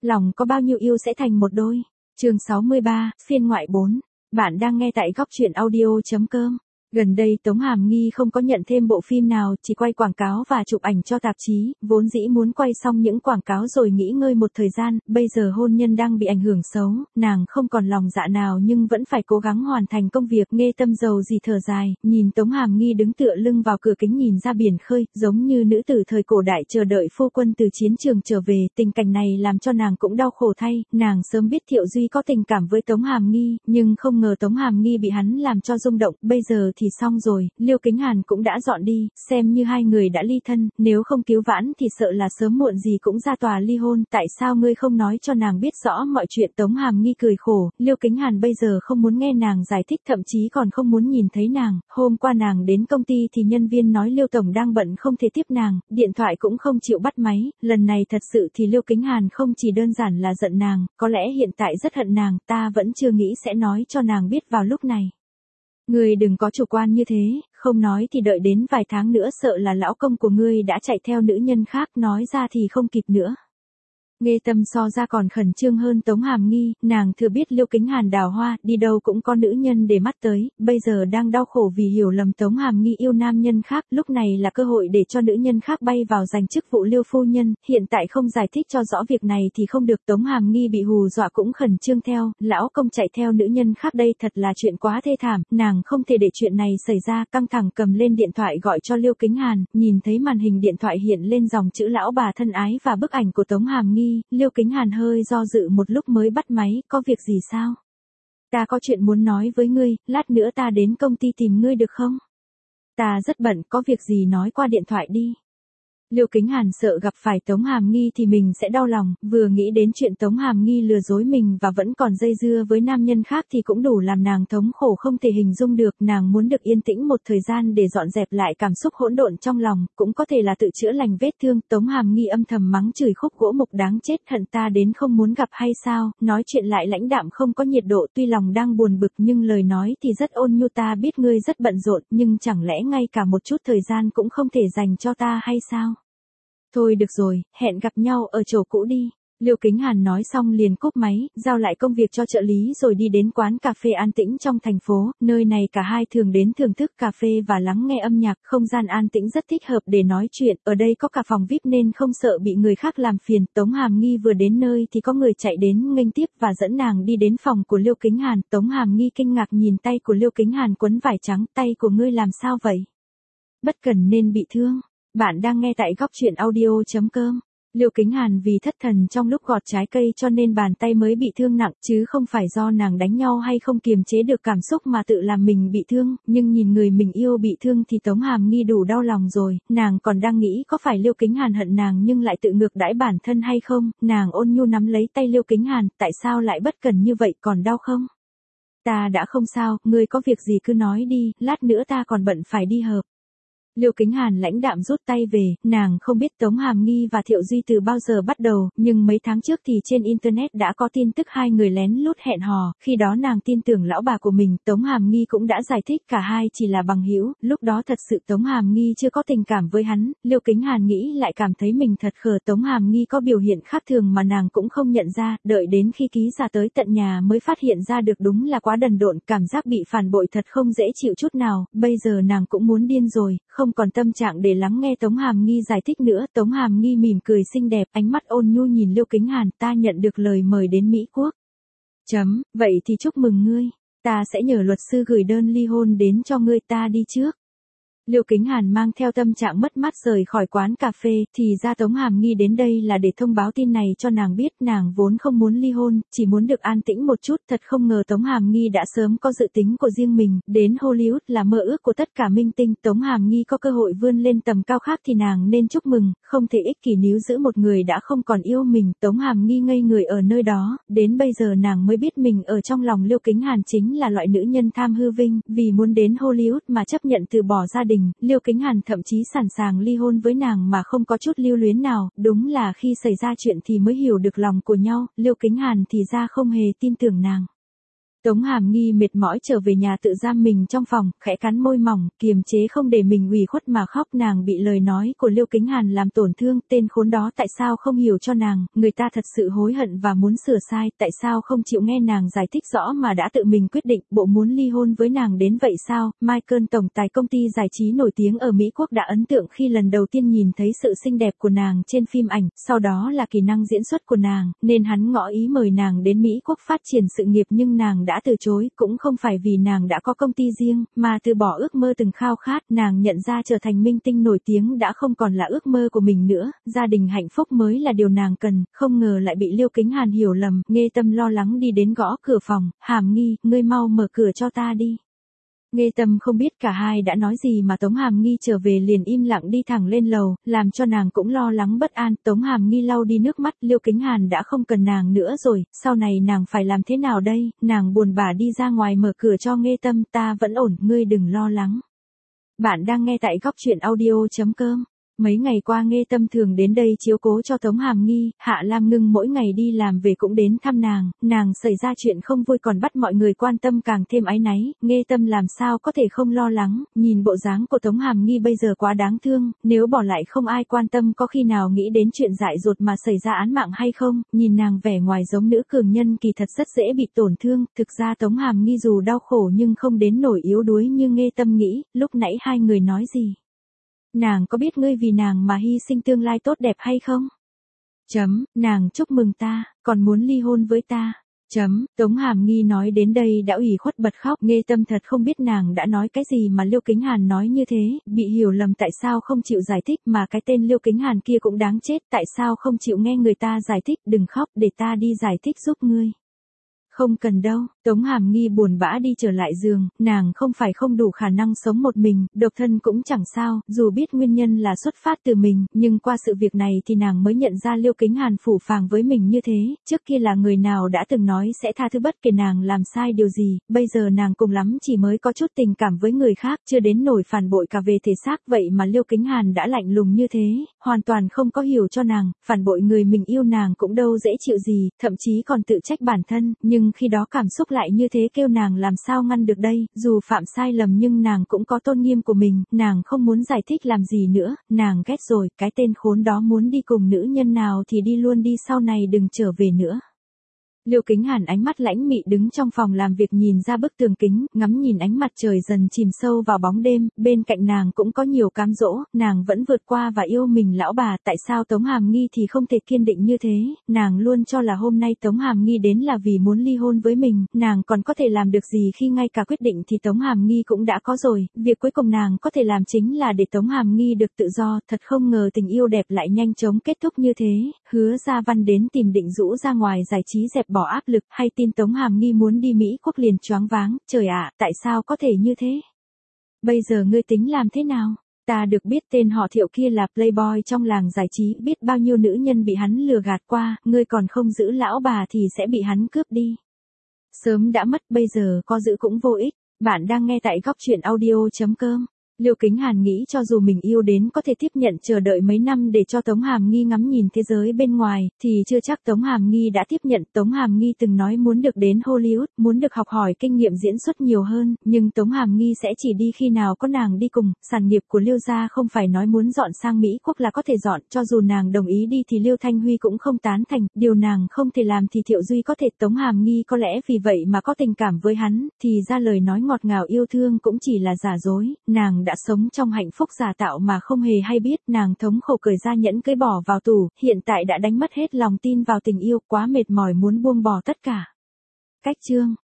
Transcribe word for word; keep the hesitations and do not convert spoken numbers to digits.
lòng có bao nhiêu yêu sẽ thành một đôi. Chương sáu mươi ba, phiên ngoại bốn. Bạn đang nghe tại góc truyện audio chấm com. Gần đây Tống Hàm Nghi không có nhận thêm bộ phim nào, chỉ quay quảng cáo và chụp ảnh cho tạp chí, vốn dĩ muốn quay xong những quảng cáo rồi nghỉ ngơi một thời gian, bây giờ hôn nhân đang bị ảnh hưởng xấu, nàng không còn lòng dạ nào nhưng vẫn phải cố gắng hoàn thành công việc. Nghe tâm dầu gì thở dài, nhìn Tống Hàm Nghi đứng tựa lưng vào cửa kính nhìn ra biển khơi, giống như nữ tử thời cổ đại chờ đợi phu quân từ chiến trường trở về, tình cảnh này làm cho nàng cũng đau khổ thay. Nàng sớm biết Thiệu Duy có tình cảm với Tống Hàm Nghi, nhưng không ngờ Tống Hàm Nghi bị hắn làm cho rung động, bây giờ thì xong rồi, Liêu Kính Hàn cũng đã dọn đi, xem như hai người đã ly thân, nếu không cứu vãn thì sợ là sớm muộn gì cũng ra tòa ly hôn. Tại sao ngươi không nói cho nàng biết rõ mọi chuyện? Tống Hàm Nghi cười khổ, Liêu Kính Hàn bây giờ không muốn nghe nàng giải thích, thậm chí còn không muốn nhìn thấy nàng. Hôm qua nàng đến công ty thì nhân viên nói Liêu Tổng đang bận không thể tiếp nàng, điện thoại cũng không chịu bắt máy, lần này thật sự thì Liêu Kính Hàn không chỉ đơn giản là giận nàng, có lẽ hiện tại rất hận nàng, ta vẫn chưa nghĩ sẽ nói cho nàng biết vào lúc này. Ngươi đừng có chủ quan như thế, không nói thì đợi đến vài tháng nữa sợ là lão công của ngươi đã chạy theo nữ nhân khác, nói ra thì không kịp nữa. Nghe tâm so ra còn khẩn trương hơn Tống Hàm Nghi, nàng thừa biết Liêu Kính Hàn đào hoa, đi đâu cũng có nữ nhân để mắt tới, bây giờ đang đau khổ vì hiểu lầm Tống Hàm Nghi yêu nam nhân khác, lúc này là cơ hội để cho nữ nhân khác bay vào giành chức vụ Liêu phu nhân, hiện tại không giải thích cho rõ việc này thì không được. Tống Hàm Nghi bị hù dọa cũng khẩn trương theo, lão công chạy theo nữ nhân khác đây thật là chuyện quá thê thảm, nàng không thể để chuyện này xảy ra, căng thẳng cầm lên điện thoại gọi cho Liêu Kính Hàn, nhìn thấy màn hình điện thoại hiện lên dòng chữ lão bà thân ái và bức ảnh của Tống Hàm Nghi. Liêu Kính Hàn hơi do dự một lúc mới bắt máy, có việc gì sao? Ta có chuyện muốn nói với ngươi, lát nữa ta đến công ty tìm ngươi được không? Ta rất bận, có việc gì nói qua điện thoại đi. Liêu Kính Hàn sợ gặp phải Tống Hàm Nghi thì mình sẽ đau lòng, vừa nghĩ đến chuyện Tống Hàm Nghi lừa dối mình và vẫn còn dây dưa với nam nhân khác thì cũng đủ làm nàng thống khổ không thể hình dung được. Nàng muốn được yên tĩnh một thời gian để dọn dẹp lại cảm xúc hỗn độn trong lòng, cũng có thể là tự chữa lành vết thương. Tống Hàm Nghi âm thầm mắng chửi khúc gỗ mục đáng chết, hận ta đến không muốn gặp hay sao? Nói chuyện lại lãnh đạm không có nhiệt độ, tuy lòng đang buồn bực nhưng lời nói thì rất ôn nhu. Ta biết ngươi rất bận rộn, nhưng chẳng lẽ ngay cả một chút thời gian cũng không thể dành cho ta hay sao? Thôi được rồi, hẹn gặp nhau ở chỗ cũ đi. Liêu Kính Hàn nói xong liền cúp máy, giao lại công việc cho trợ lý rồi đi đến quán cà phê an tĩnh trong thành phố, nơi này cả hai thường đến thưởng thức cà phê và lắng nghe âm nhạc, không gian an tĩnh rất thích hợp để nói chuyện, ở đây có cả phòng vi ai pi nên không sợ bị người khác làm phiền. Tống Hàm Nghi vừa đến nơi thì có người chạy đến nghênh tiếp và dẫn nàng đi đến phòng của Liêu Kính Hàn. Tống Hàm Nghi kinh ngạc nhìn tay của Liêu Kính Hàn quấn vải trắng, tay của ngươi làm sao vậy? Bất cần nên bị thương. Bạn đang nghe tại góc truyện audio chấm com. Liêu Kính Hàn vì thất thần trong lúc gọt trái cây cho nên bàn tay mới bị thương nặng, chứ không phải do nàng đánh nhau hay không kiềm chế được cảm xúc mà tự làm mình bị thương, nhưng nhìn người mình yêu bị thương thì Tống Hàm Nghi đủ đau lòng rồi, nàng còn đang nghĩ có phải Liêu Kính Hàn hận nàng nhưng lại tự ngược đãi bản thân hay không. Nàng ôn nhu nắm lấy tay Liêu Kính Hàn, tại sao lại bất cần như vậy, còn đau không? Ta đã không sao, ngươi có việc gì cứ nói đi, lát nữa ta còn bận phải đi họp. Liêu Kính Hàn lãnh đạm rút tay về, nàng không biết Tống Hàm Nghi và Thiệu Duy từ bao giờ bắt đầu, nhưng mấy tháng trước thì trên Internet đã có tin tức hai người lén lút hẹn hò, khi đó nàng tin tưởng lão bà của mình, Tống Hàm Nghi cũng đã giải thích cả hai chỉ là bằng hữu, lúc đó thật sự Tống Hàm Nghi chưa có tình cảm với hắn. Liêu Kính Hàn nghĩ lại cảm thấy mình thật khờ, Tống Hàm Nghi có biểu hiện khác thường mà nàng cũng không nhận ra, đợi đến khi ký giả tới tận nhà mới phát hiện ra được, đúng là quá đần độn, cảm giác bị phản bội thật không dễ chịu chút nào, bây giờ nàng cũng muốn điên rồi, không còn tâm trạng để lắng nghe Tống Hàm Nghi giải thích nữa. Tống Hàm Nghi mỉm cười xinh đẹp, ánh mắt ôn nhu nhìn Liêu Kính Hàn, ta nhận được lời mời đến Mỹ Quốc. Chấm, vậy thì chúc mừng ngươi, ta sẽ nhờ luật sư gửi đơn ly hôn đến cho ngươi, ta đi trước. Liêu Kính Hàn mang theo tâm trạng mất mát rời khỏi quán cà phê, thì ra Tống Hàm Nghi đến đây là để thông báo tin này cho nàng biết, nàng vốn không muốn ly hôn, chỉ muốn được an tĩnh một chút, thật không ngờ Tống Hàm Nghi đã sớm có dự tính của riêng mình, đến Hollywood là mơ ước của tất cả minh tinh, Tống Hàm Nghi có cơ hội vươn lên tầm cao khác thì nàng nên chúc mừng, không thể ích kỷ níu giữ một người đã không còn yêu mình. Tống Hàm Nghi ngây người ở nơi đó, đến bây giờ nàng mới biết mình ở trong lòng Liêu Kính Hàn chính là loại nữ nhân tham hư vinh, vì muốn đến Hollywood mà chấp nhận từ bỏ gia đình. Liêu Kính Hàn thậm chí sẵn sàng ly hôn với nàng mà không có chút lưu luyến nào, đúng là khi xảy ra chuyện thì mới hiểu được lòng của nhau, Liêu Kính Hàn thì ra không hề tin tưởng nàng. Tống Hàm Nghi mệt mỏi trở về nhà tự giam mình trong phòng, khẽ cắn môi mỏng, kiềm chế không để mình ủy khuất mà khóc. Nàng bị lời nói của Liêu Kính Hàn làm tổn thương, tên khốn đó tại sao không hiểu cho nàng, người ta thật sự hối hận và muốn sửa sai, tại sao không chịu nghe nàng giải thích rõ mà đã tự mình quyết định, bộ muốn ly hôn với nàng đến vậy sao? Michael, tổng tài công ty giải trí nổi tiếng ở Mỹ Quốc đã ấn tượng khi lần đầu tiên nhìn thấy sự xinh đẹp của nàng trên phim ảnh, sau đó là kỹ năng diễn xuất của nàng, nên hắn ngỏ ý mời nàng đến Mỹ Quốc phát triển sự nghiệp, nhưng nàng đã từ chối, cũng không phải vì nàng đã có công ty riêng, mà từ bỏ ước mơ từng khao khát. Nàng nhận ra trở thành minh tinh nổi tiếng đã không còn là ước mơ của mình nữa, gia đình hạnh phúc mới là điều nàng cần, không ngờ lại bị Liêu Kính Hàn hiểu lầm. Nghê Tâm lo lắng đi đến gõ cửa phòng, Hàm Nghi, ngươi mau mở cửa cho ta đi. Nghê Tâm không biết cả hai đã nói gì mà Tống Hàm Nghi trở về liền im lặng đi thẳng lên lầu, làm cho nàng cũng lo lắng bất an. Tống Hàm Nghi lau đi nước mắt, Liêu Kính Hàn đã không cần nàng nữa rồi, sau này nàng phải làm thế nào đây? Nàng buồn bã đi ra ngoài mở cửa cho Nghê Tâm, ta vẫn ổn, ngươi đừng lo lắng. Bạn đang nghe tại góc truyện audio chấm com. Mấy ngày qua Nghê Tâm thường đến đây chiếu cố cho Tống Hàm Nghi, Hạ Lam Ngưng mỗi ngày đi làm về cũng đến thăm nàng, nàng xảy ra chuyện không vui còn bắt mọi người quan tâm càng thêm áy náy, Nghê Tâm làm sao có thể không lo lắng, nhìn bộ dáng của Tống Hàm Nghi bây giờ quá đáng thương, nếu bỏ lại không ai quan tâm có khi nào nghĩ đến chuyện dại dột mà xảy ra án mạng hay không, nhìn nàng vẻ ngoài giống nữ cường nhân kỳ thật rất dễ bị tổn thương, thực ra Tống Hàm Nghi dù đau khổ nhưng không đến nỗi yếu đuối như Nghê Tâm nghĩ, lúc nãy hai người nói gì? Nàng có biết ngươi vì nàng mà hy sinh tương lai tốt đẹp hay không? Chấm, nàng chúc mừng ta, còn muốn ly hôn với ta. Chấm, Tống Hàm Nghi nói đến đây đã ủy khuất bật khóc, Nghê Tâm thật không biết nàng đã nói cái gì mà Liêu Kính Hàn nói như thế, bị hiểu lầm tại sao không chịu giải thích mà cái tên Liêu Kính Hàn kia cũng đáng chết, tại sao không chịu nghe người ta giải thích, đừng khóc để ta đi giải thích giúp ngươi. Không cần đâu, Tống Hàm Nghi buồn bã đi trở lại giường, nàng không phải không đủ khả năng sống một mình, độc thân cũng chẳng sao, dù biết nguyên nhân là xuất phát từ mình, nhưng qua sự việc này thì nàng mới nhận ra Liêu Kính Hàn phủ phàng với mình như thế, trước kia là người nào đã từng nói sẽ tha thứ bất kể nàng làm sai điều gì, bây giờ nàng cùng lắm chỉ mới có chút tình cảm với người khác, chưa đến nổi phản bội cả về thể xác, vậy mà Liêu Kính Hàn đã lạnh lùng như thế, hoàn toàn không có hiểu cho nàng, phản bội người mình yêu nàng cũng đâu dễ chịu gì, thậm chí còn tự trách bản thân, nhưng khi đó cảm xúc lại như thế kêu nàng làm sao ngăn được đây, dù phạm sai lầm nhưng nàng cũng có tôn nghiêm của mình, nàng không muốn giải thích làm gì nữa, nàng ghét rồi, cái tên khốn đó muốn đi cùng nữ nhân nào thì đi luôn đi, sau này đừng trở về nữa. Liêu Kính Hàn ánh mắt lãnh mị đứng trong phòng làm việc nhìn ra bức tường kính, ngắm nhìn ánh mặt trời dần chìm sâu vào bóng đêm, bên cạnh nàng cũng có nhiều cám dỗ, nàng vẫn vượt qua và yêu mình lão bà, tại sao Tống Hàm Nghi thì không thể kiên định như thế, nàng luôn cho là hôm nay Tống Hàm Nghi đến là vì muốn ly hôn với mình, nàng còn có thể làm được gì khi ngay cả quyết định thì Tống Hàm Nghi cũng đã có rồi, việc cuối cùng nàng có thể làm chính là để Tống Hàm Nghi được tự do, thật không ngờ tình yêu đẹp lại nhanh chóng kết thúc như thế, Hứa Gia Văn đến tìm Định Dũ ra ngoài giải trí dẹp bỏ áp lực, hay tin Tống Hàm Nghi muốn đi Mỹ Quốc liền choáng váng, trời ạ, tại sao có thể như thế? Bây giờ ngươi tính làm thế nào? Ta được biết tên họ Thiệu kia là playboy trong làng giải trí, biết bao nhiêu nữ nhân bị hắn lừa gạt qua, ngươi còn không giữ lão bà thì sẽ bị hắn cướp đi. Sớm đã mất, bây giờ có giữ cũng vô ích. Bạn đang nghe tại góc truyện audio chấm com. Liêu Kính Hàn nghĩ cho dù mình yêu đến có thể tiếp nhận chờ đợi mấy năm để cho Tống Hàm Nghi ngắm nhìn thế giới bên ngoài, thì chưa chắc Tống Hàm Nghi đã tiếp nhận. Tống Hàm Nghi từng nói muốn được đến Hollywood, muốn được học hỏi kinh nghiệm diễn xuất nhiều hơn, nhưng Tống Hàm Nghi sẽ chỉ đi khi nào có nàng đi cùng. Sản nghiệp của Liêu gia không phải nói muốn dọn sang Mỹ Quốc là có thể dọn, cho dù nàng đồng ý đi thì Liêu Thanh Huy cũng không tán thành, điều nàng không thể làm thì Thiệu Duy có thể. Tống Hàm Nghi có lẽ vì vậy mà có tình cảm với hắn, thì ra lời nói ngọt ngào yêu thương cũng chỉ là giả dối, nàng đã sống trong hạnh phúc giả tạo mà không hề hay biết, nàng thống khổ cởi ra nhẫn cưới bỏ vào tủ, hiện tại đã đánh mất hết lòng tin vào tình yêu, quá mệt mỏi muốn buông bỏ tất cả. Cách chương